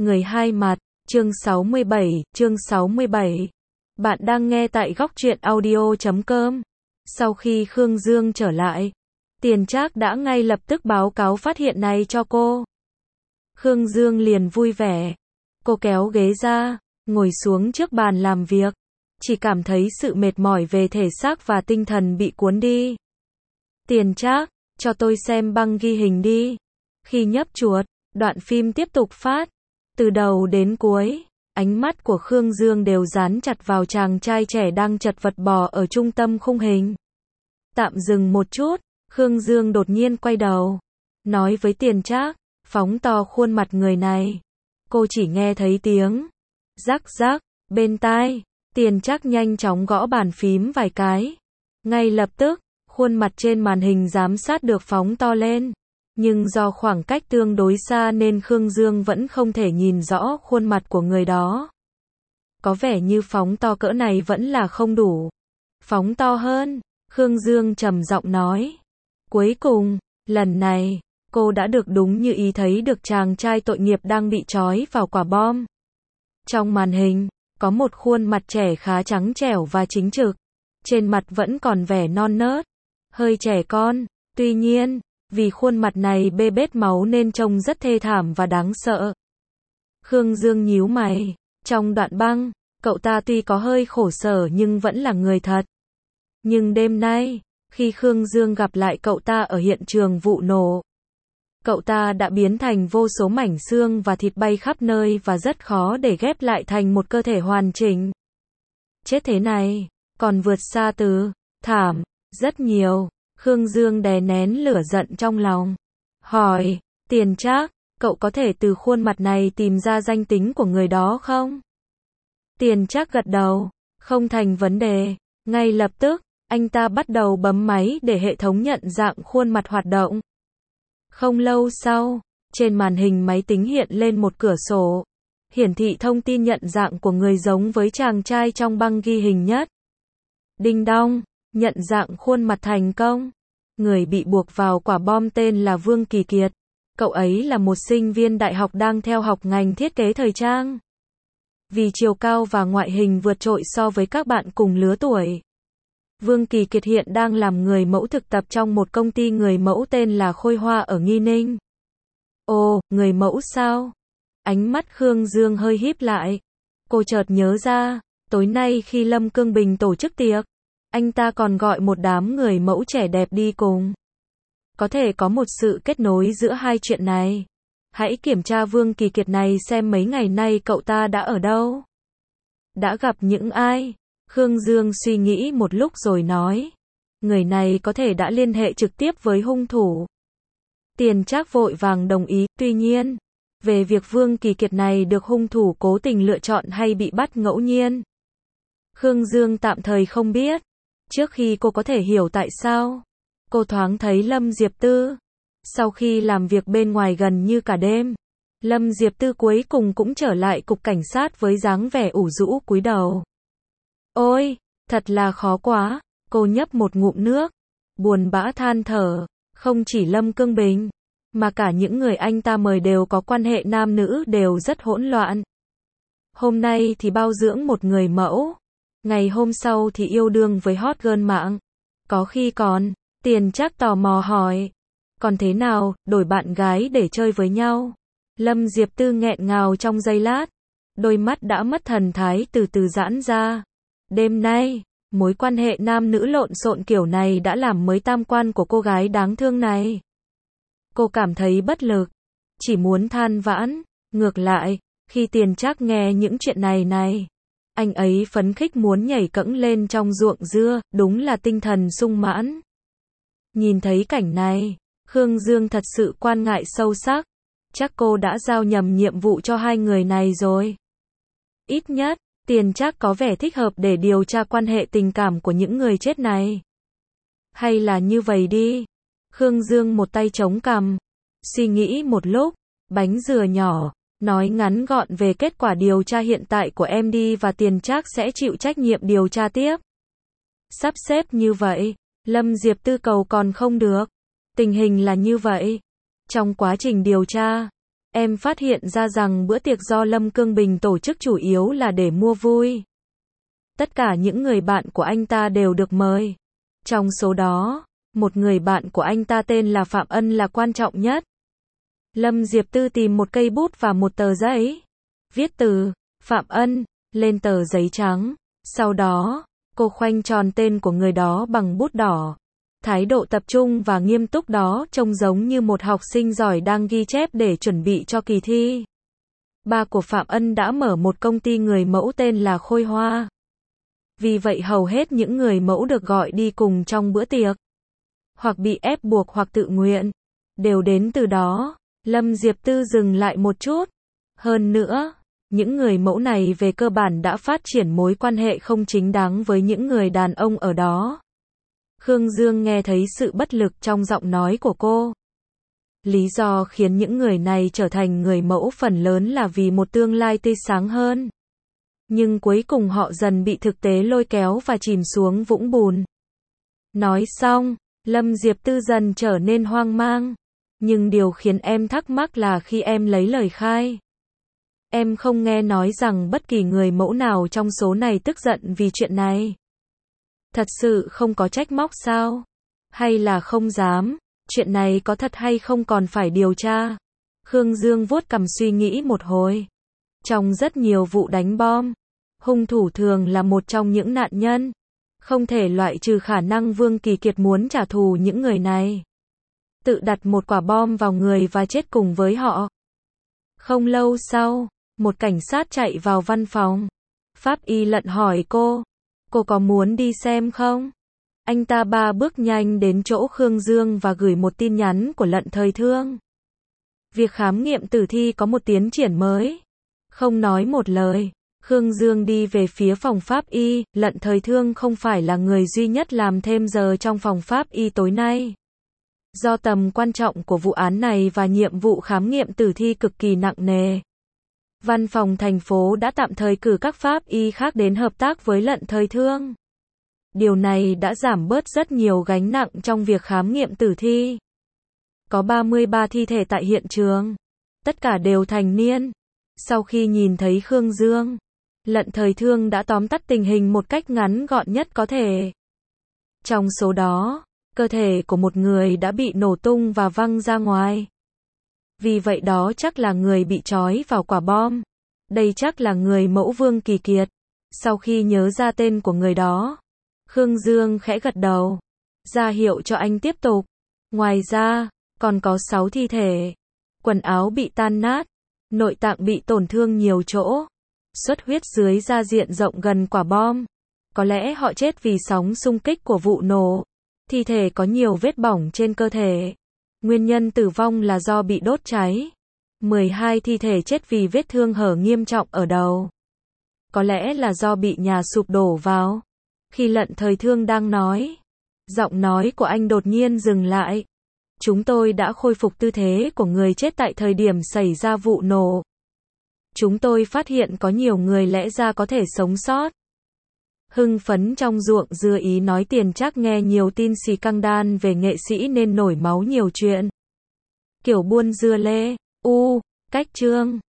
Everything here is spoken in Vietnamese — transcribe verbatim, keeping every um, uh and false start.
Người hai mặt, chương sáu mươi bảy, chương sáu mươi bảy. Bạn đang nghe tại góc truyện audio chấm com. Sau khi Khương Dương trở lại, Tiền Trác đã ngay lập tức báo cáo phát hiện này cho cô. Khương Dương liền vui vẻ. Cô kéo ghế ra, ngồi xuống trước bàn làm việc. Chỉ cảm thấy sự mệt mỏi về thể xác và tinh thần bị cuốn đi. Tiền Trác, cho tôi xem băng ghi hình đi. Khi nhấp chuột, đoạn phim tiếp tục phát. Từ đầu đến cuối, ánh mắt của Khương Dương đều dán chặt vào chàng trai trẻ đang chật vật bò ở trung tâm khung hình. Tạm dừng một chút, Khương Dương đột nhiên quay đầu, nói với Tiền Trác, phóng to khuôn mặt người này. Cô chỉ nghe thấy tiếng rắc rắc bên tai. Tiền Trác nhanh chóng gõ bàn phím vài cái. Ngay lập tức, khuôn mặt trên màn hình giám sát được phóng to lên. Nhưng do khoảng cách tương đối xa nên Khương Dương vẫn không thể nhìn rõ khuôn mặt của người đó. Có vẻ như phóng to cỡ này vẫn là không đủ. Phóng to hơn, Khương Dương trầm giọng nói. Cuối cùng, lần này, cô đã được đúng như ý thấy được chàng trai tội nghiệp đang bị trói vào quả bom. Trong màn hình, có một khuôn mặt trẻ khá trắng trẻo và chính trực. Trên mặt vẫn còn vẻ non nớt, hơi trẻ con. Tuy nhiên, vì khuôn mặt này bê bết máu nên trông rất thê thảm và đáng sợ. Khương Dương nhíu mày. Trong đoạn băng, cậu ta tuy có hơi khổ sở nhưng vẫn là người thật. Nhưng đêm nay, khi Khương Dương gặp lại cậu ta ở hiện trường vụ nổ, cậu ta đã biến thành vô số mảnh xương và thịt bay khắp nơi và rất khó để ghép lại thành một cơ thể hoàn chỉnh. Chết thế này, còn vượt xa từ thảm rất nhiều. Khương Dương đè nén lửa giận trong lòng. Hỏi, Tiền Trác, cậu có thể từ khuôn mặt này tìm ra danh tính của người đó không? Tiền Trác gật đầu, không thành vấn đề. Ngay lập tức, anh ta bắt đầu bấm máy để hệ thống nhận dạng khuôn mặt hoạt động. Không lâu sau, trên màn hình máy tính hiện lên một cửa sổ, hiển thị thông tin nhận dạng của người giống với chàng trai trong băng ghi hình nhất. Đinh đong. Nhận dạng khuôn mặt thành công. Người bị buộc vào quả bom tên là Vương Kỳ Kiệt. Cậu ấy là một sinh viên đại học đang theo học ngành thiết kế thời trang. Vì chiều cao và ngoại hình vượt trội so với các bạn cùng lứa tuổi, Vương Kỳ Kiệt hiện đang làm người mẫu thực tập trong một công ty người mẫu tên là Khôi Hoa ở Nghi Ninh. Ồ, người mẫu sao? Ánh mắt Khương Dương hơi híp lại. Cô chợt nhớ ra, tối nay khi Lâm Cương Bình tổ chức tiệc, anh ta còn gọi một đám người mẫu trẻ đẹp đi cùng. Có thể có một sự kết nối giữa hai chuyện này. Hãy kiểm tra Vương Kỳ Kiệt này xem mấy ngày nay cậu ta đã ở đâu. Đã gặp những ai? Khương Dương suy nghĩ một lúc rồi nói. Người này có thể đã liên hệ trực tiếp với hung thủ. Tiền Trác vội vàng đồng ý. Tuy nhiên, về việc Vương Kỳ Kiệt này được hung thủ cố tình lựa chọn hay bị bắt ngẫu nhiên, Khương Dương tạm thời không biết. Trước khi cô có thể hiểu tại sao, cô thoáng thấy Lâm Diệp Tư. Sau khi làm việc bên ngoài gần như cả đêm, Lâm Diệp Tư cuối cùng cũng trở lại cục cảnh sát với dáng vẻ ủ rũ cúi đầu. Ôi, thật là khó quá. Cô nhấp một ngụm nước, buồn bã than thở. Không chỉ Lâm Cương Bình, mà cả những người anh ta mời đều có quan hệ nam nữ đều rất hỗn loạn. Hôm nay thì bao dưỡng một người mẫu, ngày hôm sau thì yêu đương với hot girl mạng. Có khi còn, Tiền Trác tò mò hỏi. Còn thế nào, đổi bạn gái để chơi với nhau? Lâm Diệp Tư nghẹn ngào trong giây lát. Đôi mắt đã mất thần thái từ từ giãn ra. Đêm nay, mối quan hệ nam nữ lộn xộn kiểu này đã làm mới tam quan của cô gái đáng thương này. Cô cảm thấy bất lực, chỉ muốn than vãn. Ngược lại, khi Tiền Trác nghe những chuyện này này, anh ấy phấn khích muốn nhảy cẫng lên trong ruộng dưa, đúng là tinh thần sung mãn. Nhìn thấy cảnh này, Khương Dương thật sự quan ngại sâu sắc. Chắc cô đã giao nhầm nhiệm vụ cho hai người này rồi. Ít nhất, Tiền Trác có vẻ thích hợp để điều tra quan hệ tình cảm của những người chết này. Hay là như vậy đi. Khương Dương một tay chống cằm, suy nghĩ một lúc. Bánh dừa nhỏ, nói ngắn gọn về kết quả điều tra hiện tại của em đi và Tiền Trác sẽ chịu trách nhiệm điều tra tiếp. Sắp xếp như vậy, Lâm Diệp Tư cầu còn không được. Tình hình là như vậy. Trong quá trình điều tra, Em phát hiện ra rằng bữa tiệc do Lâm Cương Bình tổ chức chủ yếu là để mua vui. Tất cả những người bạn của anh ta đều được mời. Trong số đó, một người bạn của anh ta tên là Phạm Ân là quan trọng nhất. Lâm Diệp Tư tìm một cây bút và một tờ giấy. Viết từ Phạm Ân lên tờ giấy trắng. Sau đó, cô khoanh tròn tên của người đó bằng bút đỏ. Thái độ tập trung và nghiêm túc đó trông giống như một học sinh giỏi đang ghi chép để chuẩn bị cho kỳ thi. Ba của Phạm Ân đã mở một công ty người mẫu tên là Khôi Hoa. Vì vậy hầu hết những người mẫu được gọi đi cùng trong bữa tiệc, hoặc bị ép buộc hoặc tự nguyện, đều đến từ đó. Lâm Diệp Tư dừng lại một chút. Hơn nữa, những người mẫu này về cơ bản đã phát triển mối quan hệ không chính đáng với những người đàn ông ở đó. Khương Dương nghe thấy sự bất lực trong giọng nói của cô. Lý do khiến những người này trở thành người mẫu phần lớn là vì một tương lai tươi sáng hơn. Nhưng cuối cùng họ dần bị thực tế lôi kéo và chìm xuống vũng bùn. Nói xong, Lâm Diệp Tư dần trở nên hoang mang. Nhưng điều khiến em thắc mắc là khi em lấy lời khai, em không nghe nói rằng bất kỳ người mẫu nào trong số này tức giận vì chuyện này. Thật sự không có trách móc sao? Hay là không dám? Chuyện này có thật hay không còn phải điều tra? Khương Dương vuốt cằm suy nghĩ một hồi. Trong rất nhiều vụ đánh bom, hung thủ thường là một trong những nạn nhân. Không thể loại trừ khả năng Vương Kỳ Kiệt muốn trả thù những người này. Tự đặt một quả bom vào người và chết cùng với họ. Không lâu sau, một cảnh sát chạy vào văn phòng. Pháp y Lận hỏi cô, cô có muốn đi xem không? Anh ta ba bước nhanh đến chỗ Khương Dương và gửi một tin nhắn của Lận Thời Thương. Việc khám nghiệm tử thi có một tiến triển mới. Không nói một lời, Khương Dương đi về phía phòng pháp y. Lận Thời Thương không phải là người duy nhất làm thêm giờ trong phòng pháp y tối nay. Do tầm quan trọng của vụ án này và nhiệm vụ khám nghiệm tử thi cực kỳ nặng nề, Văn phòng thành phố đã tạm thời cử các pháp y khác đến hợp tác với Lận Thời Thương. Điều này đã giảm bớt rất nhiều gánh nặng trong việc khám nghiệm tử thi. Có ba mươi ba thi thể tại hiện trường. Tất cả đều thành niên. Sau khi nhìn thấy Khương Dương, Lận Thời Thương đã tóm tắt tình hình một cách ngắn gọn nhất có thể. Trong số đó, cơ thể của một người đã bị nổ tung và văng ra ngoài. Vì vậy đó chắc là người bị trói vào quả bom. Đây chắc là người mẫu Vương Kỳ Kiệt. Sau khi nhớ ra tên của người đó, Khương Dương khẽ gật đầu, ra hiệu cho anh tiếp tục. Ngoài ra, còn có sáu thi thể. Quần áo bị tan nát, nội tạng bị tổn thương nhiều chỗ, xuất huyết dưới da diện rộng gần quả bom. Có lẽ họ chết vì sóng xung kích của vụ nổ. Thi thể có nhiều vết bỏng trên cơ thể. Nguyên nhân tử vong là do bị đốt cháy. mười hai thi thể chết vì vết thương hở nghiêm trọng ở đầu. Có lẽ là do bị nhà sụp đổ vào. Khi Lận Thời Thương đang nói, giọng nói của anh đột nhiên dừng lại. Chúng tôi đã khôi phục tư thế của người chết tại thời điểm xảy ra vụ nổ. Chúng tôi phát hiện có nhiều người lẽ ra có thể sống sót. Hưng phấn trong ruộng dưa ý nói Tiền Trác nghe nhiều tin xì căng đan về nghệ sĩ nên nổi máu nhiều chuyện. Kiểu buôn dưa lê, u, cách chương.